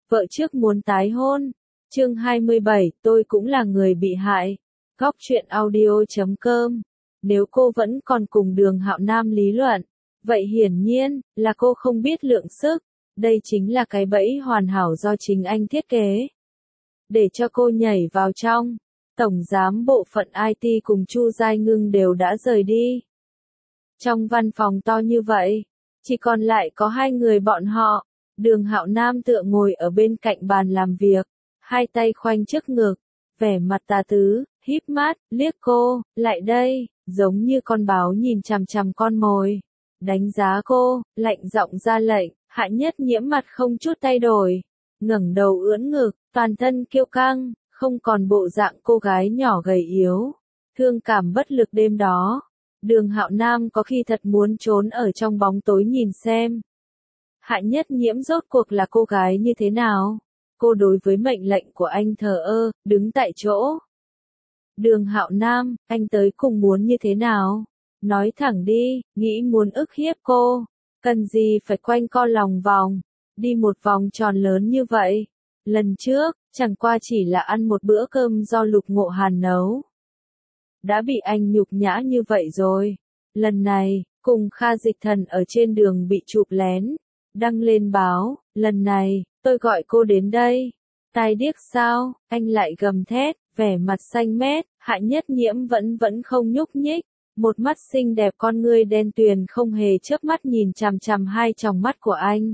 vợ trước muốn tái hôn. Chương 27, tôi cũng là người bị hại. Góc truyện audio.com. Nếu cô vẫn còn cùng Đường Hạo Nam lý luận, vậy hiển nhiên là cô không biết lượng sức. Đây chính là cái bẫy hoàn hảo do chính anh thiết kế. Để cho cô nhảy vào trong, Tổng giám bộ phận IT cùng Chu Giai Ngưng đều đã rời đi. Trong văn phòng to như vậy, chỉ còn lại có hai người bọn họ. Đường Hạo Nam tựa ngồi ở bên cạnh bàn làm việc, hai tay khoanh trước ngực, vẻ mặt tà tứ, híp mắt, liếc cô, lại đây, giống như con báo nhìn chằm chằm con mồi. Đánh giá cô, lạnh giọng ra lệnh, Hạ Nhất Nhiễm mặt không chút thay đổi, ngẩng đầu ưỡn ngực, toàn thân kiêu căng, không còn bộ dạng cô gái nhỏ gầy yếu, thương cảm bất lực đêm đó. Đường Hạo Nam có khi thật muốn trốn ở trong bóng tối nhìn xem. Hạ Nhất Nhiễm rốt cuộc là cô gái như thế nào? Cô đối với mệnh lệnh của anh thờ ơ, đứng tại chỗ. Đường Hạo Nam, anh tới cùng muốn như thế nào? Nói thẳng đi, nghĩ muốn ức hiếp cô. Cần gì phải quanh co lòng vòng, đi một vòng tròn lớn như vậy? Lần trước, chẳng qua chỉ là ăn một bữa cơm do Lục Ngộ Hàn nấu. Đã bị anh nhục nhã như vậy rồi. Lần này, cùng Kha Dịch Thần ở trên đường bị chụp lén, đăng lên báo, lần này, tôi gọi cô đến đây. Tai điếc sao, anh lại gầm thét, vẻ mặt xanh mét, Hạ Nhất Nhiễm vẫn không nhúc nhích, một mắt xinh đẹp con ngươi đen tuyền không hề chớp mắt nhìn chằm chằm hai tròng mắt của anh.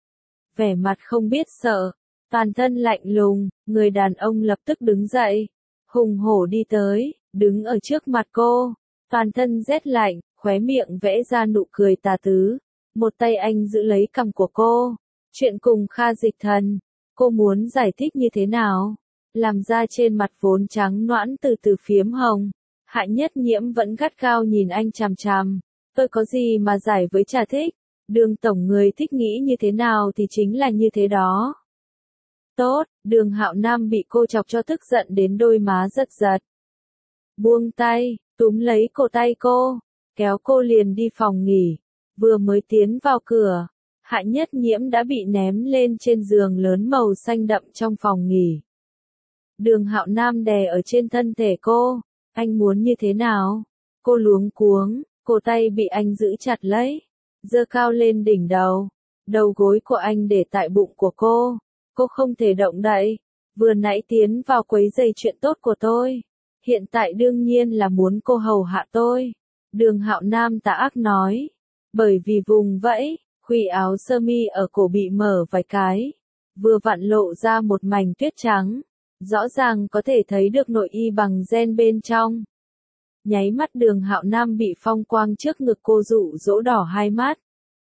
Vẻ mặt không biết sợ, toàn thân lạnh lùng, người đàn ông lập tức đứng dậy, hùng hổ đi tới, đứng ở trước mặt cô, toàn thân rét lạnh, khóe miệng vẽ ra nụ cười tà tứ. Một tay anh giữ lấy cằm của cô. Chuyện cùng Kha Dịch Thần, cô muốn giải thích như thế nào? Làm ra trên mặt vốn trắng nõn từ từ phiếm hồng. Hạ Nhất Nhiễm vẫn gắt gao nhìn anh chằm chằm. Tôi có gì mà giải với chả thích? Đường tổng người thích nghĩ như thế nào thì chính là như thế đó. Tốt, Đường Hạo Nam bị cô chọc cho tức giận đến đôi má giật giật. Buông tay, túm lấy cổ tay cô, kéo cô liền đi phòng nghỉ. Vừa mới tiến vào cửa, Hạ Nhất Nhiễm đã bị ném lên trên giường lớn màu xanh đậm trong phòng nghỉ. Đường Hạo Nam đè ở trên thân thể cô, anh muốn như thế nào? Cô luống cuống, cổ tay bị anh giữ chặt lấy, giơ cao lên đỉnh đầu, đầu gối của anh để tại bụng của cô không thể động đậy, vừa nãy tiến vào quấy rầy chuyện tốt của tôi, hiện tại đương nhiên là muốn cô hầu hạ tôi. Đường Hạo Nam tà ác nói. Bởi vì vùng vẫy, khuy áo sơ mi ở cổ bị mở vài cái, vừa vặn lộ ra một mảnh tuyết trắng, rõ ràng có thể thấy được nội y bằng gen bên trong. Nháy mắt Đường Hạo Nam bị phong quang trước ngực cô dụ dỗ đỏ hai mắt.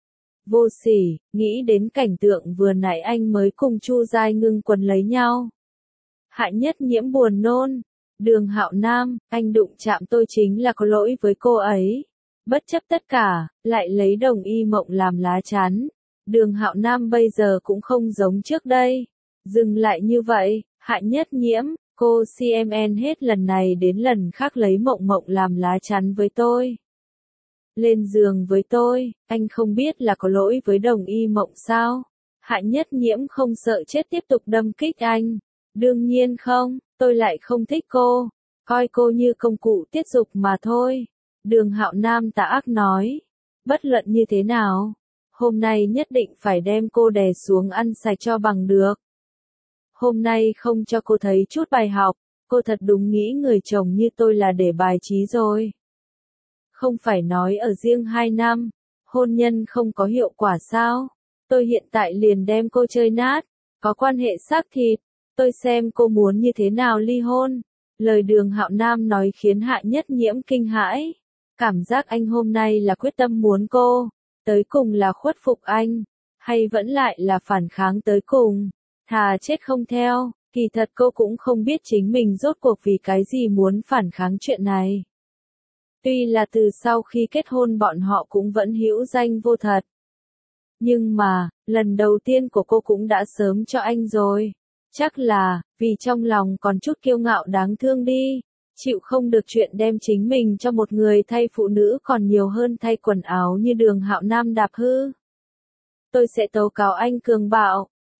Vô sỉ, nghĩ đến cảnh tượng vừa nãy anh mới cùng Chu Giai Ngưng quần lấy nhau. Hạ Nhất Nhiễm buồn nôn. Đường Hạo Nam, anh đụng chạm tôi chính là có lỗi với cô ấy. Bất chấp tất cả, lại lấy Đồng Y Mộng làm lá chắn. Đường Hạo Nam bây giờ cũng không giống trước đây. Dừng lại như vậy, Hạ Nhất Nhiễm, cô CMN hết lần này đến lần khác lấy Mộng Mộng làm lá chắn với tôi. Lên giường với tôi, anh không biết là có lỗi với Đồng Y Mộng sao? Hạ Nhất Nhiễm không sợ chết tiếp tục đâm kích anh. Đương nhiên không, tôi lại không thích cô. Coi cô như công cụ tiết dục mà thôi. Đường Hạo Nam tà ác nói. Bất luận như thế nào, hôm nay nhất định phải đem cô đè xuống ăn sạch cho bằng được. Hôm nay không cho cô thấy chút bài học, cô thật đúng nghĩ người chồng như tôi là để bài trí rồi. Không phải nói ở riêng 2 năm, hôn nhân không có hiệu quả sao? Tôi hiện tại liền đem cô chơi nát, có quan hệ xác thịt, tôi xem cô muốn như thế nào ly hôn. Lời Đường Hạo Nam nói khiến Hạ Nhất Nhiễm kinh hãi. Cảm giác anh hôm nay là quyết tâm muốn cô, tới cùng là khuất phục anh, hay vẫn lại là phản kháng tới cùng, thà chết không theo. Kỳ thật cô cũng không biết chính mình rốt cuộc vì cái gì muốn phản kháng chuyện này. Tuy là từ sau khi kết hôn bọn họ cũng vẫn hữu danh vô thật. Nhưng mà, lần đầu tiên của cô cũng đã sớm cho anh rồi. Chắc là, vì trong lòng còn chút kiêu ngạo đáng thương đi. Chịu không được chuyện đem chính mình cho một người thay phụ nữ còn nhiều hơn thay quần áo như Đường Hạo Nam đạp hư. Tôi sẽ tố cáo anh cường bạo.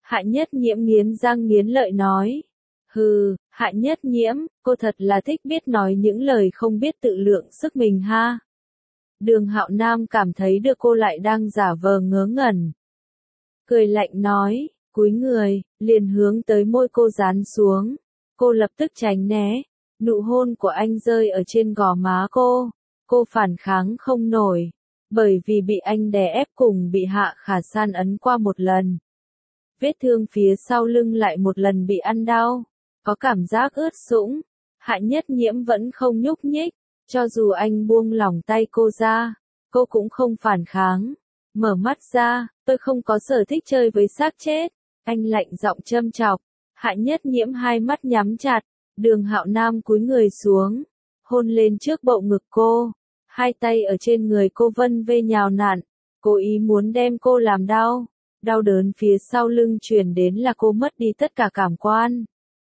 Hạ Nhất Nhiễm nghiến răng nghiến lợi nói. Hừ, Hạ Nhất Nhiễm, cô thật là thích biết nói những lời không biết tự lượng sức mình ha. Đường Hạo Nam cảm thấy được cô lại đang giả vờ ngớ ngẩn. Cười lạnh nói, cúi người, liền hướng tới môi cô dán xuống. Cô lập tức tránh né, nụ hôn của anh rơi ở trên gò má cô. Cô phản kháng không nổi, bởi vì bị anh đè ép cùng bị Hạ Khả San ấn qua một lần. Vết thương phía sau lưng lại một lần bị ăn đau, có cảm giác ướt sũng. Hạ Nhất Nhiễm vẫn không nhúc nhích, cho dù anh buông lỏng tay cô ra, cô cũng không phản kháng. Mở mắt ra, tôi không có sở thích chơi với xác chết. Anh lạnh giọng châm chọc. Hạ Nhất Nhiễm hai mắt nhắm chặt, Đường Hạo Nam cúi người xuống, hôn lên trước bậu ngực cô, hai tay ở trên người cô vân vê nhào nặn, cố ý muốn đem cô làm đau. Đau đớn phía sau lưng truyền đến là cô mất đi tất cả cảm quan.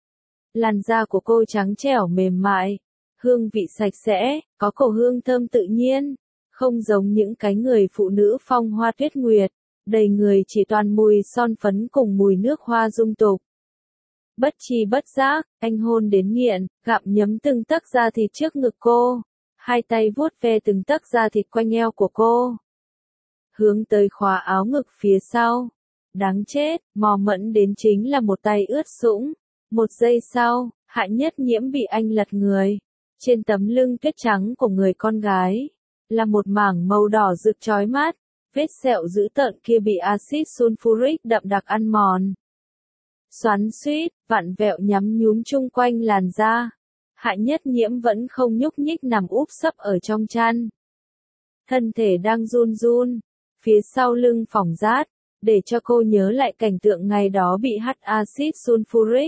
Làn da của cô trắng trẻo mềm mại, hương vị sạch sẽ, có cổ hương thơm tự nhiên, không giống những cái người phụ nữ phong hoa tuyết nguyệt, đầy người chỉ toàn mùi son phấn cùng mùi nước hoa dung tục. Bất tri bất giác, anh hôn đến nghiện, gặm nhấm từng tấc da thịt trước ngực cô, hai tay vuốt ve từng tấc da thịt quanh eo của cô. Hướng tới khóa áo ngực phía sau. Đáng chết, mò mẫm đến chính là một tay ướt sũng. Một giây sau, Hạ Nhất Nhiễm bị anh lật người. Trên tấm lưng tuyết trắng của người con gái, là một mảng màu đỏ rực chói mắt. Vết sẹo dữ tợn kia bị axit sulfuric đậm đặc ăn mòn. Xoắn xuýt, vặn vẹo nhắm nhúm chung quanh làn da. Hạ Nhất Nhiễm vẫn không nhúc nhích nằm úp sấp ở trong chăn. Thân thể đang run run, phía sau lưng phỏng rát, để cho cô nhớ lại cảnh tượng ngày đó bị hắt axit sulfuric.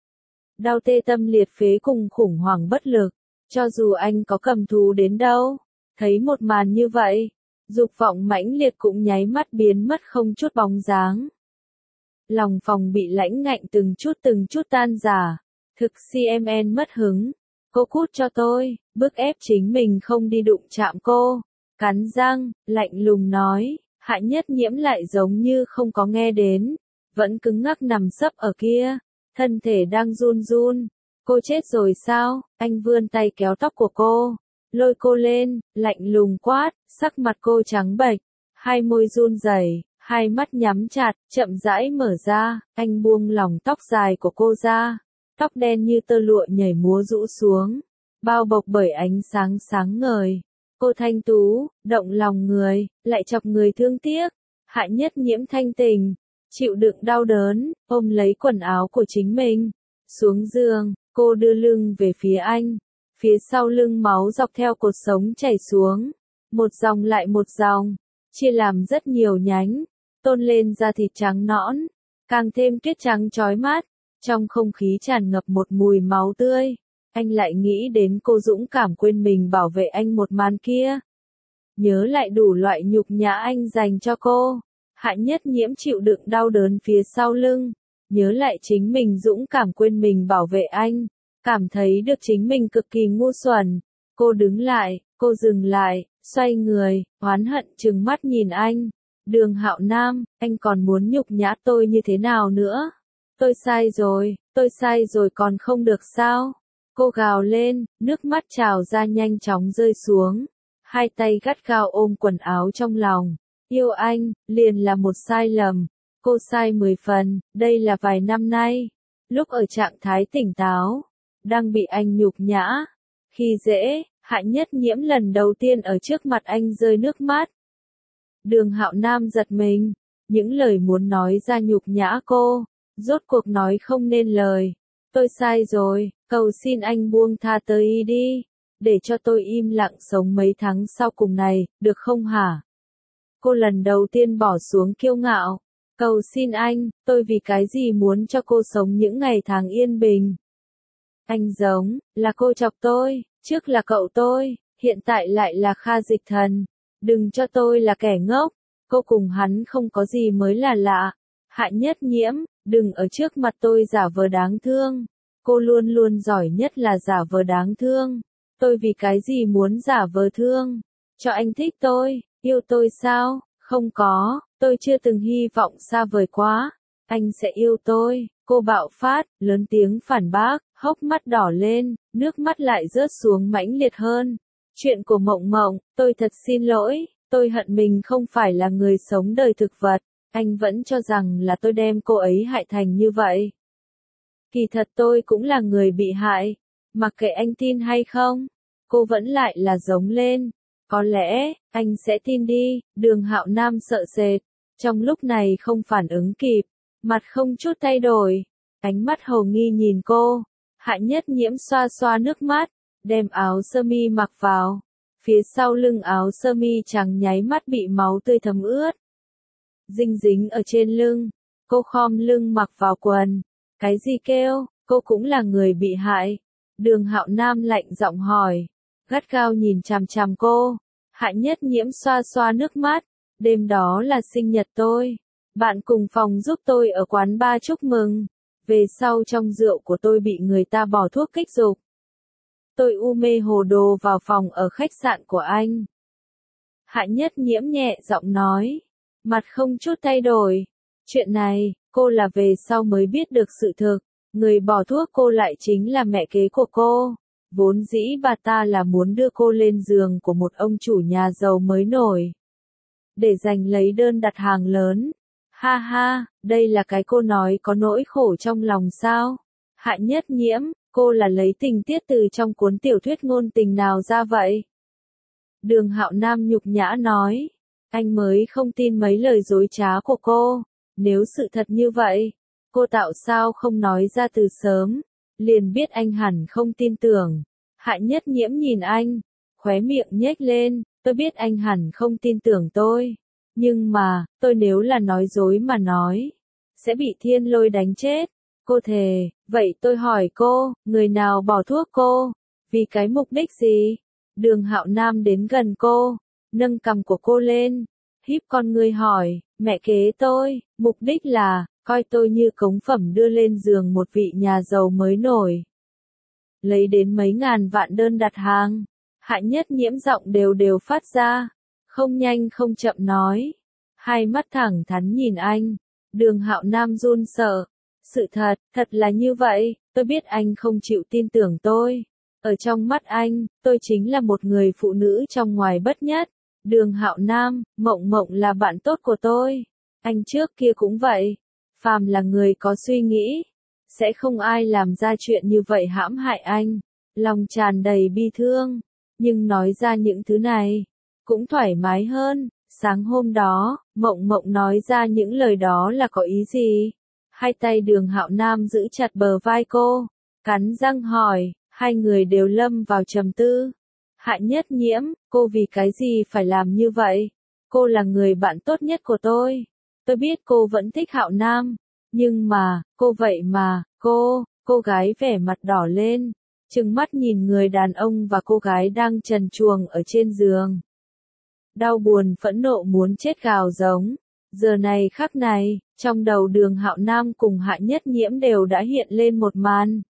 Đau tê tâm liệt phế cùng khủng hoảng bất lực, cho dù anh có cầm thú đến đâu, thấy một màn như vậy, dục vọng mãnh liệt cũng nháy mắt biến mất không chút bóng dáng. Lòng phòng bị lãnh ngạnh từng chút tan rã, thực CMN mất hứng, cô cút cho tôi, bức ép chính mình không đi đụng chạm cô, cắn răng, lạnh lùng nói. Hạ Nhất Nhiễm lại giống như không có nghe đến, vẫn cứng ngắc nằm sấp ở kia, thân thể đang run run. Cô chết rồi sao? Anh vươn tay kéo tóc của cô, lôi cô lên, lạnh lùng quát, sắc mặt cô trắng bệch, hai môi run rẩy, hai mắt nhắm chặt, chậm rãi mở ra, anh buông lỏng tóc dài của cô ra, tóc đen như tơ lụa nhảy múa rũ xuống, bao bọc bởi ánh sáng sáng ngời. Cô thanh tú, động lòng người, lại chọc người thương tiếc. Hạ Nhất Nhiễm thanh tình, chịu đựng đau đớn, ôm lấy quần áo của chính mình. Xuống giường, cô đưa lưng về phía anh. Phía sau lưng máu dọc theo cột sống chảy xuống. Một dòng lại một dòng, chia làm rất nhiều nhánh, tôn lên da thịt trắng nõn, càng thêm tuyết trắng chói mắt. Trong không khí tràn ngập một mùi máu tươi. Anh lại nghĩ đến cô dũng cảm quên mình bảo vệ anh một màn kia. Nhớ lại đủ loại nhục nhã anh dành cho cô. Hạ Nhất Nhiễm chịu đựng đau đớn phía sau lưng. Nhớ lại chính mình dũng cảm quên mình bảo vệ anh. Cảm thấy được chính mình cực kỳ ngu xuẩn. Cô đứng lại, cô dừng lại, xoay người, oán hận trừng mắt nhìn anh. Đường Hạo Nam, anh còn muốn nhục nhã tôi như thế nào nữa? Tôi sai rồi còn không được sao? Cô gào lên, nước mắt trào ra nhanh chóng rơi xuống. Hai tay gắt gao ôm quần áo trong lòng. Yêu anh, liền là một sai lầm. Cô sai 10 phần, đây là vài năm nay. Lúc ở trạng thái tỉnh táo, đang bị anh nhục nhã. Khi dễ, Hạ Nhất Nhiễm lần đầu tiên ở trước mặt anh rơi nước mắt. Đường Hạo Nam giật mình, những lời muốn nói ra nhục nhã cô, rốt cuộc nói không nên lời. Tôi sai rồi, cầu xin anh buông tha tới đi, để cho tôi im lặng sống mấy tháng sau cùng này, được không hả? Cô lần đầu tiên bỏ xuống kiêu ngạo, cầu xin anh, tôi vì cái gì muốn cho cô sống những ngày tháng yên bình. Anh giống, là cô chọc tôi, trước là cậu tôi, hiện tại lại là Kha Dịch Thần, đừng cho tôi là kẻ ngốc, cô cùng hắn không có gì mới là lạ. Hạ Nhất Nhiễm, đừng ở trước mặt tôi giả vờ đáng thương. Cô luôn luôn giỏi nhất là giả vờ đáng thương. Tôi vì cái gì muốn giả vờ thương? Cho anh thích tôi, yêu tôi sao? Không có, tôi chưa từng hy vọng xa vời quá. anh sẽ yêu tôi. Cô bạo phát, lớn tiếng phản bác, hốc mắt đỏ lên, nước mắt lại rớt xuống mãnh liệt hơn. Chuyện của Mộng Mộng, tôi thật xin lỗi, tôi hận mình không phải là người sống đời thực vật. Anh vẫn cho rằng là tôi đem cô ấy hại thành như vậy. Kỳ thật tôi cũng là người bị hại. Mặc kệ anh tin hay không, cô vẫn lại là giống lên. Có lẽ, anh sẽ tin đi. Đường Hạo Nam sợ sệt. Trong lúc này không phản ứng kịp. Mặt không chút thay đổi. Ánh mắt hầu nghi nhìn cô. Hạ Nhất Nhiễm xoa xoa nước mắt. Đem áo sơ mi mặc vào. Phía sau lưng áo sơ mi trắng nháy mắt bị máu tươi thấm ướt. Dinh dính ở trên lưng. Cô khom lưng mặc vào quần. Cái gì kêu, cô cũng là người bị hại. Đường Hạo Nam lạnh giọng hỏi. Gắt gao nhìn chằm chằm cô. Hạ Nhất Nhiễm xoa xoa nước mắt. Đêm đó là sinh nhật tôi. Bạn cùng phòng giúp tôi ở quán bar chúc mừng. Về sau trong rượu của tôi bị người ta bỏ thuốc kích dục. Tôi u mê hồ đồ vào phòng ở khách sạn của anh. Hạ Nhất Nhiễm nhẹ giọng nói. Mặt không chút thay đổi. Chuyện này, cô là về sau mới biết được sự thực. Người bỏ thuốc cô lại chính là mẹ kế của cô. Vốn dĩ bà ta là muốn đưa cô lên giường của một ông chủ nhà giàu mới nổi. Để giành lấy đơn đặt hàng lớn. Ha ha, đây là cái cô nói có nỗi khổ trong lòng sao? Hạ Nhất Nhiễm, cô là lấy tình tiết từ trong cuốn tiểu thuyết ngôn tình nào ra vậy? Đường Hạo Nam nhục nhã nói. Anh mới không tin mấy lời dối trá của cô. Nếu sự thật như vậy, cô tạo sao không nói ra từ sớm, liền biết anh hẳn không tin tưởng. Hạ Nhất Nhiễm nhìn anh, khóe miệng nhếch lên, tôi biết anh hẳn không tin tưởng tôi. Nhưng mà, tôi nếu là nói dối mà nói, sẽ bị thiên lôi đánh chết. Cô thề, vậy tôi hỏi cô, người nào bỏ thuốc cô? Vì cái mục đích gì? Đường Hạo Nam đến gần cô, nâng cằm của cô lên, híp con ngươi hỏi, mẹ kế tôi, mục đích là, coi tôi như cống phẩm đưa lên giường một vị nhà giàu mới nổi. Lấy đến mấy ngàn vạn đơn đặt hàng. Hạ Nhất Nhiễm giọng đều đều phát ra, không nhanh không chậm nói. Hai mắt thẳng thắn nhìn anh. Đường Hạo Nam run sợ. Sự thật, thật là như vậy, tôi biết anh không chịu tin tưởng tôi. Ở trong mắt anh, tôi chính là một người phụ nữ trong ngoài bất nhất. Đường Hạo Nam, Mộng Mộng là bạn tốt của tôi. Anh trước kia cũng vậy. Phàm là người có suy nghĩ, sẽ không ai làm ra chuyện như vậy hãm hại anh. Lòng tràn đầy bi thương, nhưng nói ra những thứ này, cũng thoải mái hơn. Sáng hôm đó, Mộng Mộng nói ra những lời đó là có ý gì? Hai tay Đường Hạo Nam giữ chặt bờ vai cô, cắn răng hỏi, hai người đều lâm vào trầm tư. Hạ Nhất Nhiễm, cô vì cái gì phải làm như vậy? Cô là người bạn tốt nhất của tôi. Tôi biết cô vẫn thích Hạo Nam, nhưng mà, cô vậy mà, cô gái vẻ mặt đỏ lên, trừng mắt nhìn người đàn ông và cô gái đang trần truồng ở trên giường. Đau buồn phẫn nộ muốn chết gào giống. Giờ này khắc này, trong đầu Đường Hạo Nam cùng Hạ Nhất Nhiễm đều đã hiện lên một màn.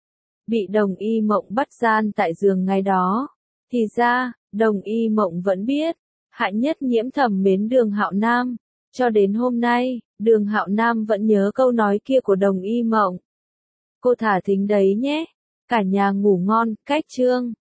Bị Đồng Y Mộng bắt gian tại giường ngày đó. Thì ra, Đồng Y Mộng vẫn biết, Hạ Nhất Nhiễm thầm mến Đường Hạo Nam. Cho đến hôm nay, Đường Hạo Nam vẫn nhớ câu nói kia của Đồng Y Mộng. Cô thả thính đấy nhé. Cả nhà ngủ ngon, cách chương.